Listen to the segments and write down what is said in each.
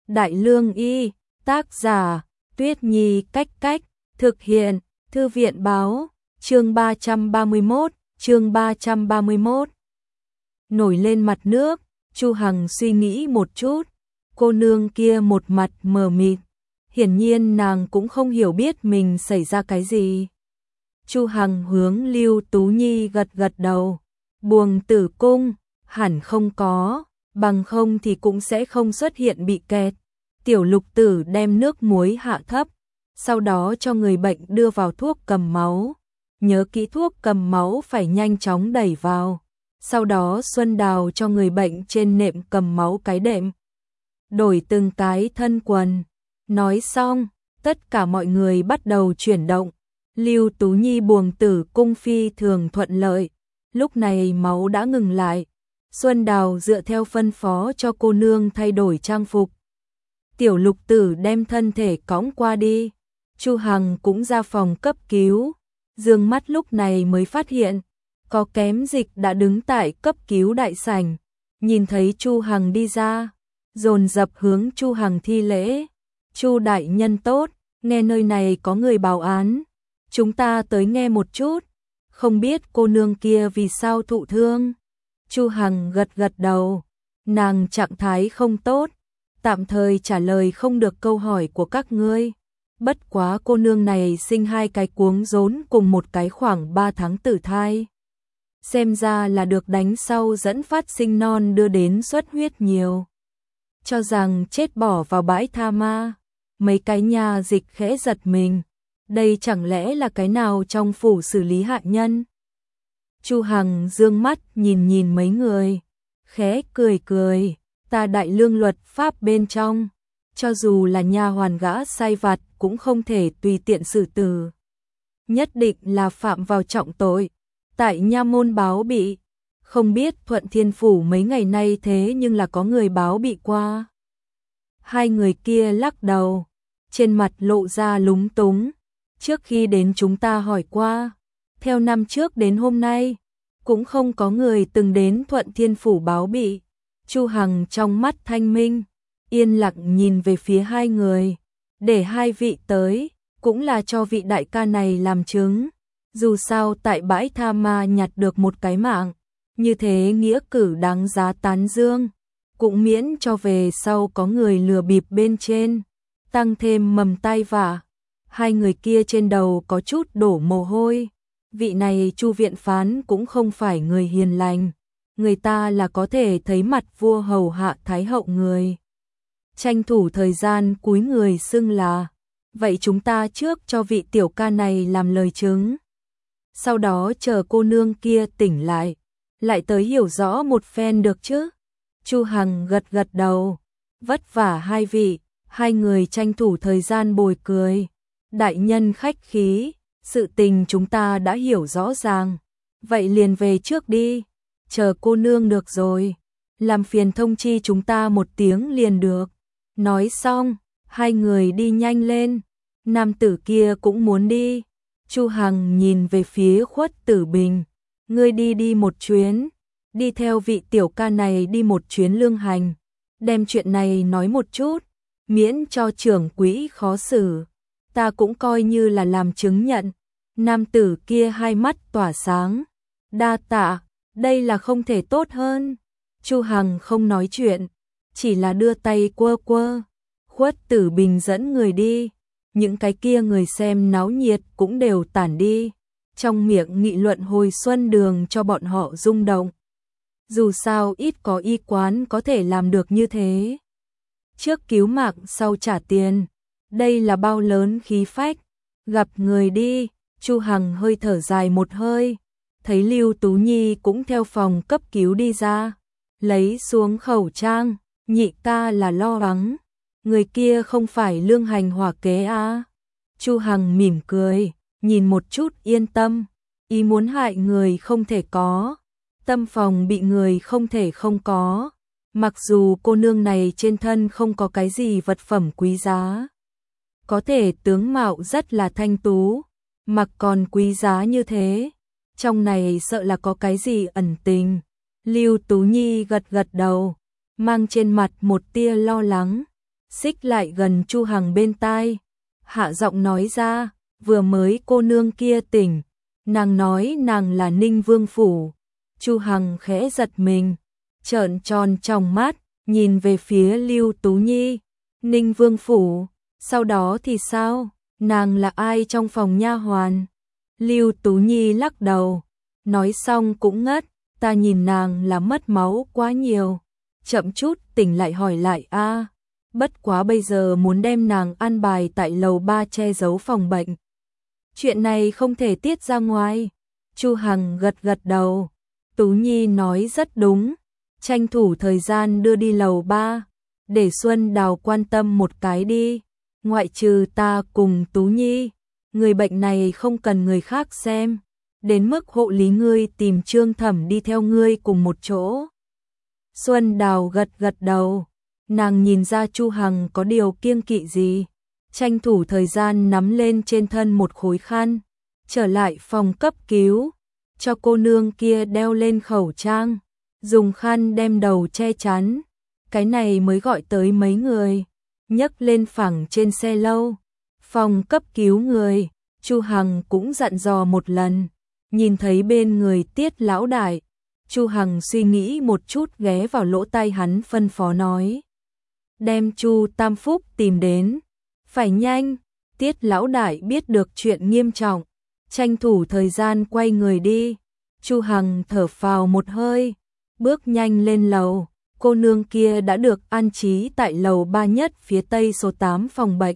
Đại Lương Y, tác giả, Tuyết Nhi Cách Cách, thực hiện, Thư viện Báo, chương 331, chương 331. Nổi lên mặt nước, Chu Hằng suy nghĩ một chút, cô nương kia một mặt mờ mịt, hiển nhiên nàng cũng không hiểu biết mình xảy ra cái gì. Chu Hằng hướng Lưu Tú Nhi gật gật đầu, Buồng Tử Cung, hẳn không có, bằng không thì cũng sẽ không xuất hiện bị kẹt. Tiểu Lục Tử đem nước muối hạ thấp, sau đó cho người bệnh đưa vào thuốc cầm máu. Nhớ kỹ thuốc cầm máu phải nhanh chóng đẩy vào. Sau đó Xuân Đào cho người bệnh trên nệm cầm máu cái đệm, đổi từng cái thân quần. Nói xong, tất cả mọi người bắt đầu chuyển động. Lưu Tú Nhi Buồng Tử Cung phi thường thuận lợi. Lúc này máu đã ngừng lại. Xuân Đào dựa theo phân phó cho cô nương thay đổi trang phục. Tiểu Lục Tử đem thân thể cõng qua đi. Chu Hằng cũng ra phòng cấp cứu. Dương mắt lúc này mới phát hiện, có kém dịch đã đứng tại cấp cứu đại sảnh. Nhìn thấy Chu Hằng đi ra, dồn dập hướng Chu Hằng thi lễ. Chu đại nhân tốt, nghe nơi này có người báo án. Chúng ta tới nghe một chút. Không biết cô nương kia vì sao thụ thương. Chu Hằng gật gật đầu. Nàng trạng thái không tốt, tạm thời trả lời không được câu hỏi của các ngươi. Bất quá cô nương này sinh 2 cái cuống rốn cùng một cái khoảng 3 tháng tử thai. Xem ra là được đánh sau dẫn phát sinh non đưa đến xuất huyết nhiều. Cho rằng chết bỏ vào bãi tha ma. Mấy cái nhà dịch khẽ giật mình. Đây chẳng lẽ là cái nào trong phủ xử lý hạ nhân? Chu Hằng dương mắt nhìn nhìn mấy người, khẽ cười cười, ta Đại Lương luật pháp bên trong, cho dù là nha hoàn gã sai vặt cũng không thể tùy tiện xử tử. Nhất định là phạm vào trọng tội. Tại nha môn báo bị, không biết Thuận Thiên Phủ mấy ngày nay thế nhưng là có người báo bị qua. Hai người kia lắc đầu, trên mặt lộ ra lúng túng. Trước khi đến chúng ta hỏi qua, theo năm trước đến hôm nay, cũng không có người từng đến Thuận Thiên Phủ báo bị. Chu Hằng trong mắt thanh minh, yên lặng nhìn về phía hai người, để hai vị tới, cũng là cho vị đại ca này làm chứng. Dù sao tại bãi tha ma nhặt được một cái mạng, như thế nghĩa cử đáng giá tán dương, cũng miễn cho về sau có người lừa bịp bên trên, tăng thêm mầm tai vạ. Hai người kia trên đầu có chút đổ mồ hôi. Vị này Chu viện phán cũng không phải người hiền lành, người ta là có thể thấy mặt vua hầu hạ thái hậu người. Tranh thủ thời gian cúi người xưng là, vậy chúng ta trước cho vị tiểu ca này làm lời chứng. Sau đó chờ cô nương kia tỉnh lại tới hiểu rõ một phen được chứ. Chu Hằng gật gật đầu, vất vả hai vị, hai người tranh thủ thời gian bồi cười. Đại nhân khách khí, sự tình chúng ta đã hiểu rõ ràng, vậy liền về trước đi, chờ cô nương được rồi, làm phiền thông chi chúng ta một tiếng liền được. Nói xong, hai người đi nhanh lên, nam tử kia cũng muốn đi. Chu Hằng nhìn về phía Khuất Tử Bình, ngươi đi một chuyến, đi theo vị tiểu ca này đi một chuyến lương hành, đem chuyện này nói một chút, miễn cho trưởng quỹ khó xử. Ta cũng coi như là làm chứng nhận. Nam tử kia hai mắt tỏa sáng. Đa tạ, đây là không thể tốt hơn. Chu Hằng không nói chuyện, chỉ là đưa tay quơ quơ. Khuất Tử Bình dẫn người đi. Những cái kia người xem náo nhiệt cũng đều tản đi. Trong miệng nghị luận hồi xuân đường cho bọn họ rung động. Dù sao ít có y quán có thể làm được như thế. Trước cứu mạng sau trả tiền. Đây là bao lớn khí phách. Gặp người đi, Chu Hằng hơi thở dài một hơi, thấy Lưu Tú Nhi cũng theo phòng cấp cứu đi ra, lấy xuống khẩu trang. Nhị ca là lo lắng, người kia không phải lương hành hỏa kế à? Chu Hằng mỉm cười, nhìn một chút yên tâm, ý muốn hại người không thể có, tâm phòng bị người không thể không có. Mặc dù cô nương này trên thân không có cái gì vật phẩm quý giá, có thể tướng mạo rất là thanh tú, mặc còn quý giá như thế, trong này sợ là có cái gì ẩn tình. Lưu Tú Nhi gật gật đầu, mang trên mặt một tia lo lắng. xích lại gần Chu Hằng bên tai, hạ giọng nói ra, vừa mới cô nương kia tỉnh, nàng nói nàng là Ninh Vương phủ. Chu Hằng khẽ giật mình, trợn tròn tròng mắt, nhìn về phía Lưu Tú Nhi. Ninh Vương phủ, sau đó thì sao? Nàng là ai trong phòng nha hoàn? Lưu Tú Nhi lắc đầu, nói xong cũng ngất, ta nhìn nàng là mất máu quá nhiều. Chậm chút tỉnh lại hỏi lại a. Bất quá bây giờ muốn đem nàng an bài tại lầu 3 che giấu phòng bệnh. Chuyện này không thể tiết ra ngoài. Chu Hằng gật gật đầu. Tú Nhi nói rất đúng, tranh thủ thời gian đưa đi lầu 3, để Xuân Đào quan tâm một cái đi. Ngoại trừ ta cùng Tú Nhi, người bệnh này không cần người khác xem, đến mức hộ lý ngươi tìm Trương Thẩm đi theo ngươi cùng một chỗ. Xuân Đào gật gật đầu, nàng nhìn ra Chu Hằng có điều kiêng kỵ gì, tranh thủ thời gian nắm lên trên thân một khối khăn, trở lại phòng cấp cứu, cho cô nương kia đeo lên khẩu trang, dùng khăn đem đầu che chắn, cái này mới gọi tới mấy người, nhấc lên phẳng trên xe lâu. Phòng cấp cứu người, Chu Hằng cũng dặn dò một lần, nhìn thấy bên người Tiết lão đại, Chu Hằng suy nghĩ một chút ghé vào lỗ tai hắn phân phó nói. Đem Chu Tam Phúc tìm đến, phải nhanh. Tiết lão đại biết được chuyện nghiêm trọng, tranh thủ thời gian quay người đi. Chu Hằng thở phào một hơi, bước nhanh lên lầu, cô nương kia đã được an trí tại lầu 3 nhất phía tây số 8 phòng bệnh.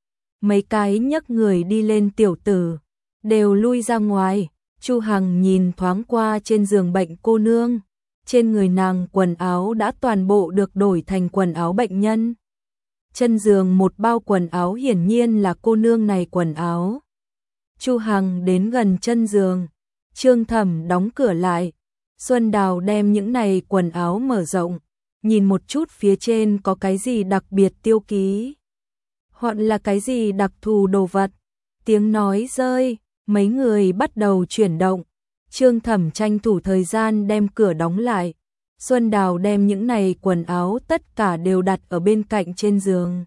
Mấy cái nhấc người đi lên tiểu tử, đều lui ra ngoài. Chu Hằng nhìn thoáng qua trên giường bệnh cô nương, trên người nàng quần áo đã toàn bộ được đổi thành quần áo bệnh nhân. Chân giường một bao quần áo hiển nhiên là cô nương này quần áo. Chu Hằng đến gần chân giường, Trương Thẩm đóng cửa lại, Xuân Đào đem những này quần áo mở rộng, nhìn một chút phía trên có cái gì đặc biệt tiêu ký, hoặc là cái gì đặc thù đồ vật. Tiếng nói rơi, mấy người bắt đầu chuyển động. Trương Thẩm tranh thủ thời gian đem cửa đóng lại. Xuân Đào đem những này quần áo tất cả đều đặt ở bên cạnh trên giường.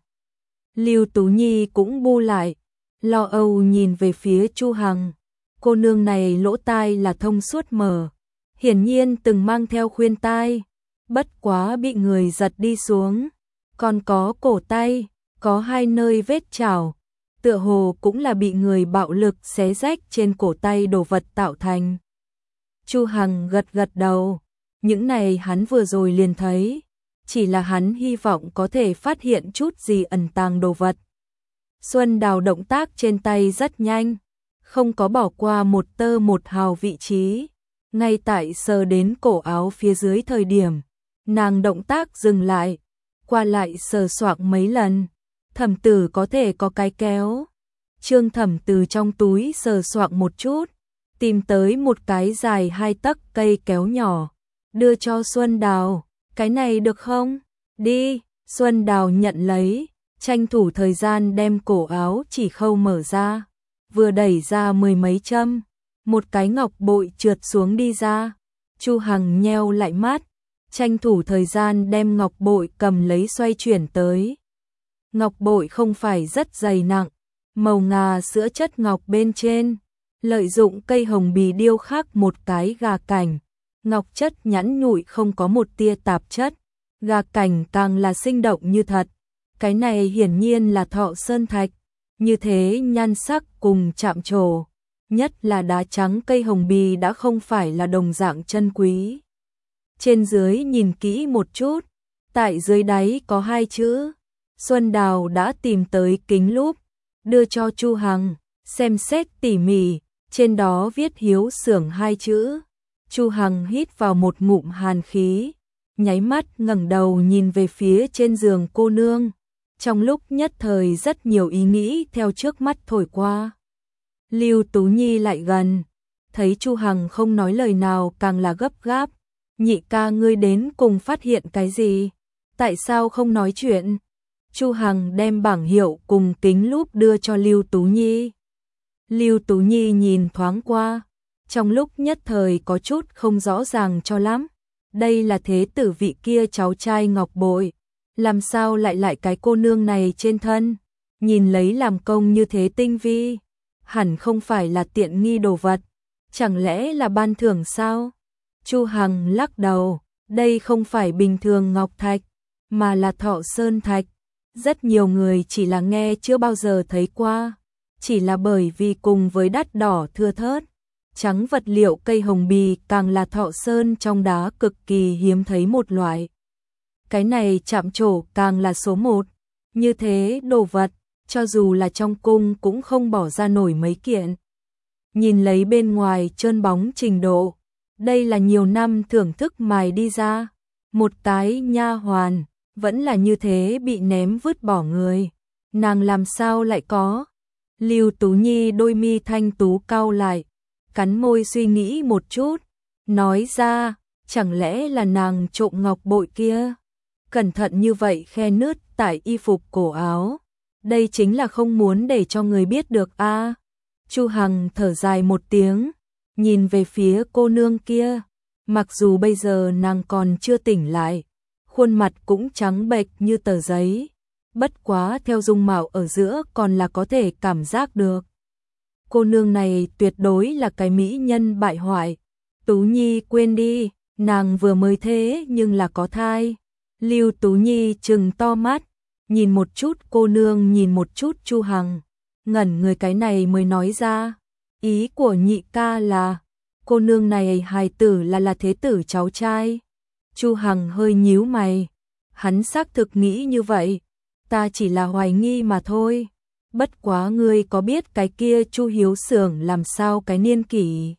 Lưu Tú Nhi cũng bu lại, lo âu nhìn về phía Chu Hằng. Cô nương này lỗ tai là thông suốt mở, hiển nhiên từng mang theo khuyên tai, bất quá bị người giật đi xuống. Còn có cổ tay, có 2 nơi vết chảo, tựa hồ cũng là bị người bạo lực xé rách trên cổ tay đồ vật tạo thành. Chu Hằng gật gật đầu, những này hắn vừa rồi liền thấy, chỉ là hắn hy vọng có thể phát hiện chút gì ẩn tàng đồ vật. Xuân Đào động tác trên tay rất nhanh, không có bỏ qua một tơ một hào vị trí, ngay tại sờ đến cổ áo phía dưới thời điểm, nàng động tác dừng lại, qua lại sờ soạng mấy lần. Thẩm tử có thể có cái kéo. Trương Thẩm từ trong túi sờ soạng một chút, tìm tới một cái dài 2 tấc cây kéo nhỏ, đưa cho Xuân Đào. Cái này được không? Đi. Xuân Đào nhận lấy, tranh thủ thời gian đem cổ áo chỉ khâu mở ra, vừa đẩy ra 10 mấy châm, một cái ngọc bội trượt xuống đi ra. Chu Hằng nheo lại mắt, tranh thủ thời gian đem ngọc bội cầm lấy xoay chuyển tới. Ngọc bội không phải rất dày nặng, màu ngà sữa chất ngọc bên trên, lợi dụng cây hồng bì điêu khắc một cái gà cảnh, ngọc chất nhẵn nhụi không có một tia tạp chất, gà cảnh càng là sinh động như thật. Cái này hiển nhiên là thọ sơn thạch, như thế nhan sắc cùng chạm trổ, nhất là đá trắng cây hồng bì đã không phải là đồng dạng chân quý. Trên dưới nhìn kỹ một chút, tại dưới đáy có 2 chữ. Xuân Đào đã tìm tới kính lúp, đưa cho Chu Hằng, xem xét tỉ mỉ, trên đó viết Hiếu Xưởng 2 chữ. Chu Hằng hít vào một ngụm hàn khí, nháy mắt ngẩng đầu nhìn về phía trên giường cô nương. Trong lúc nhất thời rất nhiều ý nghĩ theo trước mắt thổi qua. Lưu Tú Nhi lại gần, thấy Chu Hằng không nói lời nào càng là gấp gáp. Nhị ca ngươi đến cùng phát hiện cái gì? Tại sao không nói chuyện? Chu Hằng đem bảng hiệu cùng kính lúp đưa cho Lưu Tú Nhi. Lưu Tú Nhi nhìn thoáng qua, trong lúc nhất thời có chút không rõ ràng cho lắm. Đây là thế tử vị kia cháu trai ngọc bội, làm sao lại cái cô nương này trên thân, nhìn lấy làm công như thế tinh vi, hẳn không phải là tiện nghi đồ vật, chẳng lẽ là ban thưởng sao? Chu Hằng lắc đầu, đây không phải bình thường ngọc thạch, mà là Thọ Sơn thạch. Rất nhiều người chỉ là nghe chưa bao giờ thấy qua, chỉ là bởi vì cùng với đắt đỏ thưa thớt, trắng vật liệu cây hồng bì càng là Thọ Sơn trong đá cực kỳ hiếm thấy một loại. Cái này chạm trổ càng là số một, như thế đồ vật, cho dù là trong cung cũng không bỏ ra nổi mấy kiện. Nhìn lấy bên ngoài trơn bóng trình độ, đây là nhiều năm thưởng thức mài đi ra, một cái nha hoàn, vẫn là như thế bị ném vứt bỏ người, nàng làm sao lại có? Lưu Tú Nhi đôi mi thanh tú cau lại, cắn môi suy nghĩ một chút, nói ra, chẳng lẽ là nàng trộm ngọc bội kia? Cẩn thận như vậy khe nứt tại y phục cổ áo, đây chính là không muốn để cho người biết được a. Chu Hằng thở dài một tiếng, nhìn về phía cô nương kia, mặc dù bây giờ nàng còn chưa tỉnh lại, khuôn mặt cũng trắng bệch như tờ giấy, bất quá theo dung mạo ở giữa còn là có thể cảm giác được. Cô nương này tuyệt đối là cái mỹ nhân bại hoại. Tú Nhi quên đi, nàng vừa mới thế nhưng là có thai. Lưu Tú Nhi trừng to mắt, nhìn một chút cô nương, nhìn một chút Chu Hằng, ngẩn người cái này mới nói ra, ý của nhị ca là cô nương này hài tử là thế tử cháu trai. Chu Hằng hơi nhíu mày, hắn xác thực nghĩ như vậy, ta chỉ là hoài nghi mà thôi. Bất quá ngươi có biết cái kia Chu Hiếu Xưởng làm sao cái niên kỷ?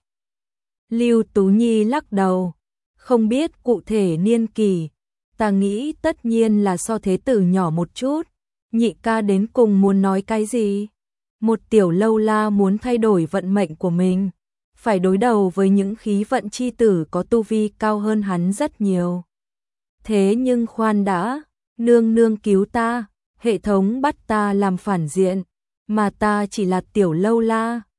Lưu Tú Nhi lắc đầu, không biết cụ thể niên kỷ, ta nghĩ tất nhiên là so thế tử nhỏ một chút. Nhị ca đến cùng muốn nói cái gì? Một tiểu lâu la muốn thay đổi vận mệnh của mình, phải đối đầu với những khí vận chi tử có tu vi cao hơn hắn rất nhiều. Thế nhưng khoan đã, nương nương cứu ta, hệ thống bắt ta làm phản diện, mà ta chỉ là tiểu lâu la,